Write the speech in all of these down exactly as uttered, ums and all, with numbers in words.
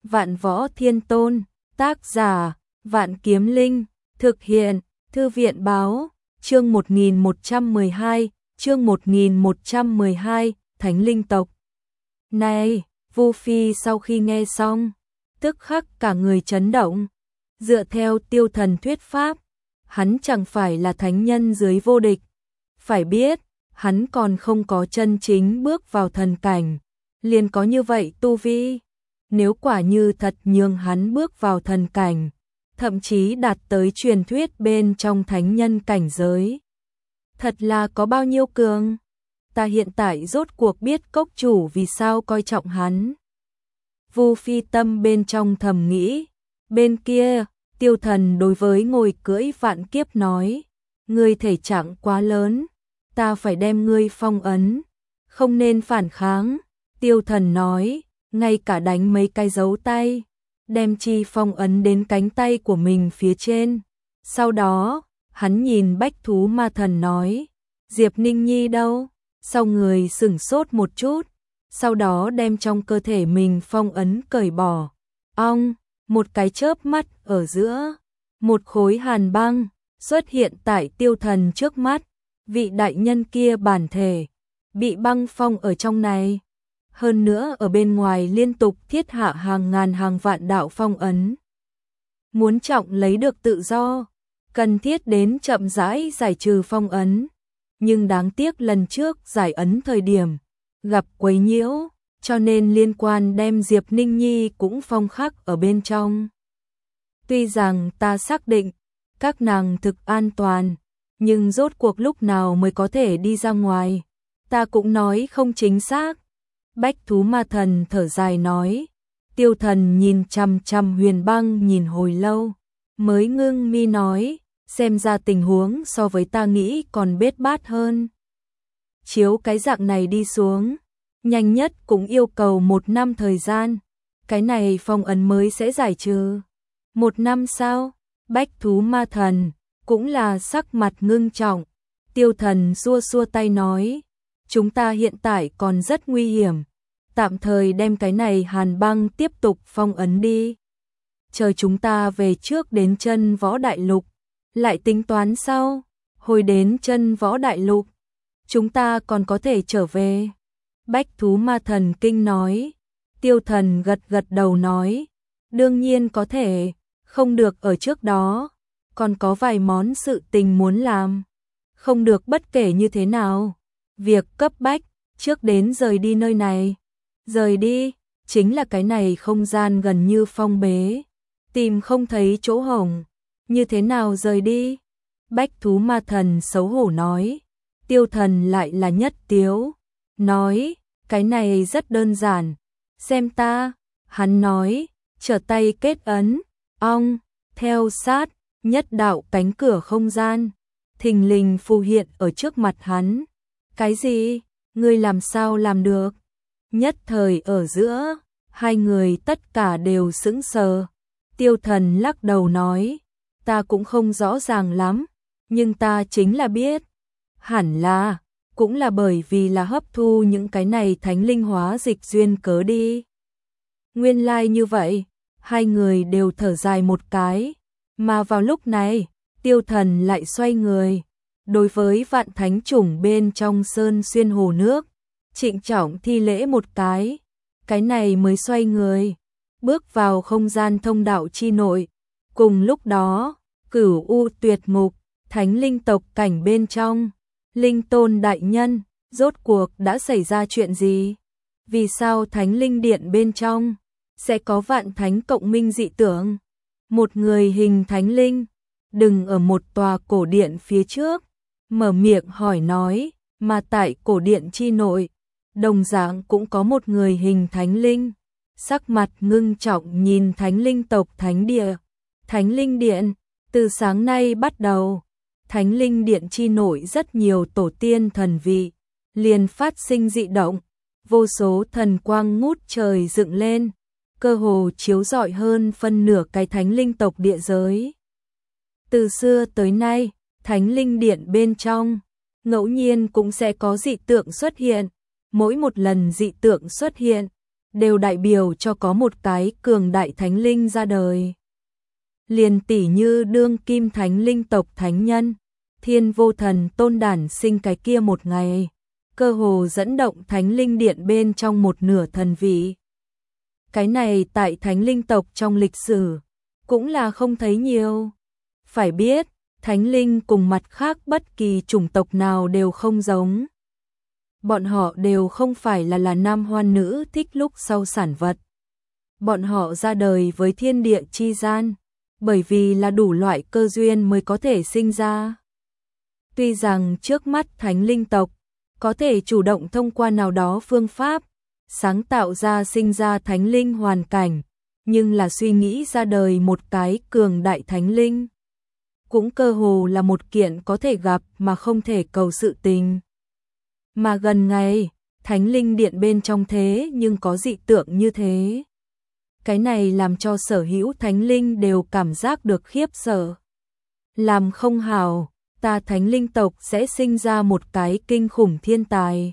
Vạn Võ Thiên Tôn, tác giả, Vạn Kiếm Linh, thực hiện, Thư viện báo, chương một nghìn một trăm mười hai, chương một nghìn một trăm mười hai, Thánh Linh tộc. Này, Vu Phi sau khi nghe xong, tức khắc cả người chấn động. Dựa theo Tiêu Thần thuyết pháp, hắn chẳng phải là thánh nhân dưới vô địch. Phải biết, hắn còn không có chân chính bước vào thần cảnh, liền có như vậy tu vi. Nếu quả như thật nhường hắn bước vào thần cảnh, thậm chí đạt tới truyền thuyết bên trong thánh nhân cảnh giới, thật là có bao nhiêu cường. Ta hiện tại rốt cuộc biết cốc chủ vì sao coi trọng hắn. Vu Phi tâm bên trong thầm nghĩ. Bên kia, Tiêu Thần đối với ngồi cưỡi vạn kiếp nói, ngươi thể trạng quá lớn, ta phải đem ngươi phong ấn, không nên phản kháng. Tiêu Thần nói, ngay cả đánh mấy cái dấu tay, đem chi phong ấn đến cánh tay của mình phía trên. Sau đó, hắn nhìn Bách Thú Ma Thần nói, Diệp Ninh Nhi đâu? Sau người sửng sốt một chút, sau đó đem trong cơ thể mình phong ấn cởi bỏ. Ong, một cái chớp mắt ở giữa, một khối hàn băng xuất hiện tại Tiêu Thần trước mắt. Vị đại nhân kia bản thể bị băng phong ở trong này, hơn nữa ở bên ngoài liên tục thiết hạ hàng ngàn hàng vạn đạo phong ấn. Muốn trọng lấy được tự do, cần thiết đến chậm rãi giải trừ phong ấn. Nhưng đáng tiếc lần trước giải ấn thời điểm gặp quấy nhiễu, cho nên liên quan đem Diệp Ninh Nhi cũng phong khắc ở bên trong. Tuy rằng ta xác định các nàng thực an toàn, nhưng rốt cuộc lúc nào mới có thể đi ra ngoài, ta cũng nói không chính xác. Bách Thú Ma Thần thở dài nói. Tiêu Thần nhìn chằm chằm Huyền Băng nhìn hồi lâu, mới ngưng mi nói, xem ra tình huống so với ta nghĩ còn bết bát hơn. Chiếu cái dạng này đi xuống, nhanh nhất cũng yêu cầu một năm thời gian, cái này phong ấn mới sẽ giải trừ. Một năm sao? Bách Thú Ma Thần cũng là sắc mặt ngưng trọng. Tiêu Thần xua xua tay nói, chúng ta hiện tại còn rất nguy hiểm, tạm thời đem cái này hàn băng tiếp tục phong ấn đi. Chờ chúng ta về trước đến chân võ đại lục, lại tính toán sau. Hồi đến chân võ đại lục, chúng ta còn có thể trở về. Bách Thú Ma Thần kinh nói. Tiêu Thần gật gật đầu nói, đương nhiên có thể, không được ở trước đó, còn có vài món sự tình muốn làm. Không được bất kể như thế nào, việc cấp bách, trước đến rời đi nơi này. Rời đi, chính là cái này không gian gần như phong bế, tìm không thấy chỗ hổng. Như thế nào rời đi? Bách Thú Ma Thần xấu hổ nói. Tiêu Thần lại là nhất tiếu, nói, cái này rất đơn giản, xem ta. Hắn nói, trở tay kết ấn, ong, theo sát, nhất đạo cánh cửa không gian thình lình phù hiện ở trước mặt hắn. Cái gì? Ngươi làm sao làm được? Nhất thời ở giữa, hai người tất cả đều sững sờ. Tiêu Thần lắc đầu nói, ta cũng không rõ ràng lắm, nhưng ta chính là biết. Hẳn là, cũng là bởi vì là hấp thu những cái này thánh linh hóa dịch duyên cớ đi. Nguyên lai like như vậy, hai người đều thở dài một cái. Mà vào lúc này, Tiêu Thần lại xoay người, đối với vạn thánh chủng bên trong sơn xuyên hồ nước, trịnh trọng thi lễ một cái, cái này mới xoay người, bước vào không gian thông đạo chi nội. Cùng lúc đó, Cửu U Tuyệt Ngục, thánh linh tộc cảnh bên trong, Linh Tôn đại nhân, rốt cuộc đã xảy ra chuyện gì? Vì sao thánh linh điện bên trong sẽ có vạn thánh cộng minh dị tưởng? Một người hình thánh linh, đừng ở một tòa cổ điện phía trước, mở miệng hỏi nói, mà tại cổ điện chi nội, đồng dạng cũng có một người hình thánh linh, sắc mặt ngưng trọng nhìn thánh linh tộc thánh địa. Thánh linh điện, từ sáng nay bắt đầu, thánh linh điện chi nội rất nhiều tổ tiên thần vị, liền phát sinh dị động, vô số thần quang ngút trời dựng lên, cơ hồ chiếu rọi hơn phân nửa cái thánh linh tộc địa giới. Từ xưa tới nay, thánh linh điện bên trong, ngẫu nhiên cũng sẽ có dị tượng xuất hiện, mỗi một lần dị tượng xuất hiện, đều đại biểu cho có một cái cường đại thánh linh ra đời. Liền tỷ như đương kim thánh linh tộc thánh nhân, Thiên Vô Thần Tôn đản sinh cái kia một ngày, cơ hồ dẫn động thánh linh điện bên trong một nửa thần vị. Cái này tại thánh linh tộc trong lịch sử, cũng là không thấy nhiều. Phải biết, thánh linh cùng mặt khác bất kỳ chủng tộc nào đều không giống. Bọn họ đều không phải là là nam hoan nữ thích lúc sau sản vật. Bọn họ ra đời với thiên địa chi gian, bởi vì là đủ loại cơ duyên mới có thể sinh ra. Tuy rằng trước mắt thánh linh tộc có thể chủ động thông qua nào đó phương pháp sáng tạo ra sinh ra thánh linh hoàn cảnh, nhưng là suy nghĩ ra đời một cái cường đại thánh linh cũng cơ hồ là một kiện có thể gặp mà không thể cầu sự tình. Mà gần ngày, thánh linh điện bên trong thế nhưng có dị tượng như thế. Cái này làm cho sở hữu thánh linh đều cảm giác được khiếp sợ. Làm không hảo, ta thánh linh tộc sẽ sinh ra một cái kinh khủng thiên tài.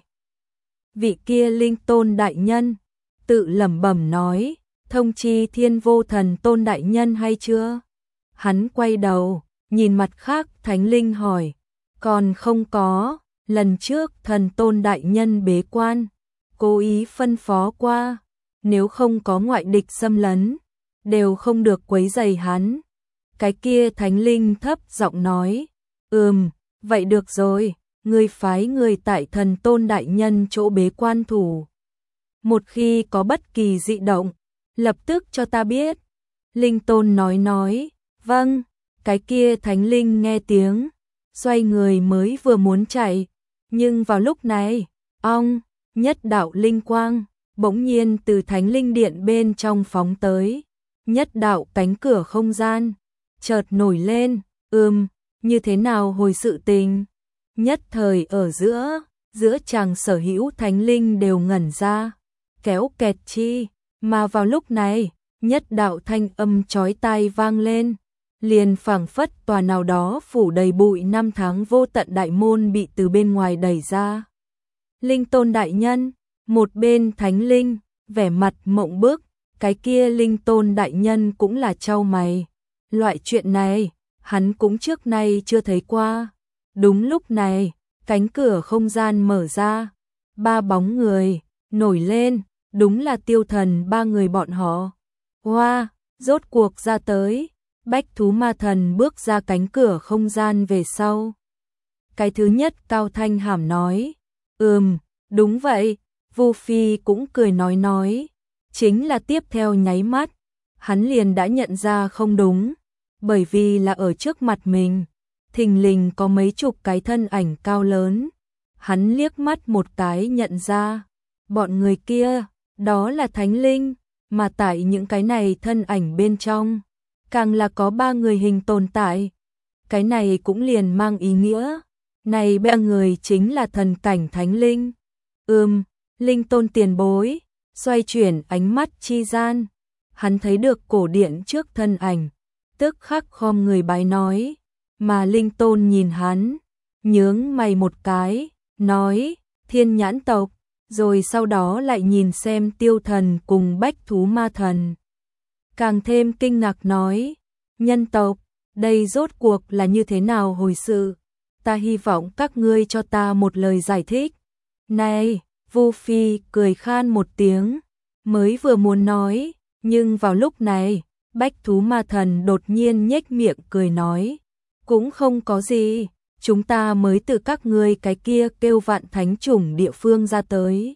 Vị kia linh tôn đại nhân, tự lẩm bẩm nói, thông chi Thiên Vô Thần Tôn đại nhân hay chưa? Hắn quay đầu, nhìn mặt khác thánh linh hỏi, còn không có, lần trước thần tôn đại nhân bế quan, cố ý phân phó qua, nếu không có ngoại địch xâm lấn, đều không được quấy rầy hắn. Cái kia thánh linh thấp giọng nói, ừm, vậy được rồi, ngươi phái người tại thần tôn đại nhân chỗ bế quan thủ. Một khi có bất kỳ dị động, lập tức cho ta biết. Linh tôn nói nói, vâng, cái kia thánh linh nghe tiếng, xoay người mới vừa muốn chạy, nhưng vào lúc này, ong, nhất đạo linh quang, bỗng nhiên từ thánh linh điện bên trong phóng tới, nhất đạo cánh cửa không gian, chợt nổi lên, ừm, như thế nào hồi sự tình. Nhất thời ở giữa, giữa chàng sở hữu thánh linh đều ngẩn ra, kéo kẹt chi, mà vào lúc này, nhất đạo thanh âm chói tai vang lên, liền phảng phất tòa nào đó phủ đầy bụi năm tháng vô tận đại môn bị từ bên ngoài đẩy ra. Linh tôn đại nhân, một bên thánh linh, vẻ mặt mộng bức, cái kia linh tôn đại nhân cũng là chau mày. Loại chuyện này, hắn cũng trước nay chưa thấy qua. Đúng lúc này, cánh cửa không gian mở ra, ba bóng người, nổi lên, đúng là tiêu thần ba người bọn họ. Hoa, wow, rốt cuộc ra tới, bách thú ma thần bước ra cánh cửa không gian về sau. Cái thứ nhất cao thanh hàm nói, ừm, đúng vậy, Vu Phi cũng cười nói nói, chính là tiếp theo nháy mắt, hắn liền đã nhận ra không đúng, bởi vì là ở trước mặt mình, thình lình có mấy chục cái thân ảnh cao lớn, hắn liếc mắt một cái nhận ra, bọn người kia, đó là thánh linh, mà tại những cái này thân ảnh bên trong, càng là có ba người hình tồn tại, cái này cũng liền mang ý nghĩa, này ba người chính là thần cảnh thánh linh. Ừm, linh tôn tiền bối, xoay chuyển ánh mắt chi gian, hắn thấy được cổ điện trước thân ảnh, tức khắc khom người bái nói, mà linh tôn nhìn hắn, nhướng mày một cái, nói, thiên nhãn tộc, rồi sau đó lại nhìn xem tiêu thần cùng bách thú ma thần. Càng thêm kinh ngạc nói, nhân tộc, đây rốt cuộc là như thế nào hồi sự, ta hy vọng các ngươi cho ta một lời giải thích. Này, Vu Phi cười khan một tiếng, mới vừa muốn nói, nhưng vào lúc này, bách thú ma thần đột nhiên nhếch miệng cười nói, cũng không có gì, chúng ta mới từ các ngươi cái kia kêu vạn thánh chủng địa phương ra tới.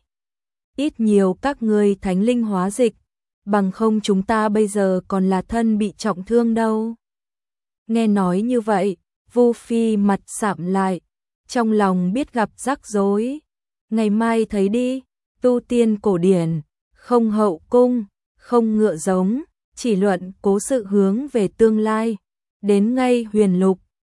Ít nhiều các ngươi thánh linh hóa dịch, bằng không chúng ta bây giờ còn là thân bị trọng thương đâu. Nghe nói như vậy, Vu Phi mặt sạm lại, trong lòng biết gặp rắc rối. Ngày mai thấy đi, tu tiên cổ điển, không hậu cung, không ngựa giống, chỉ luận cố sự hướng về tương lai, đến ngay huyền lục,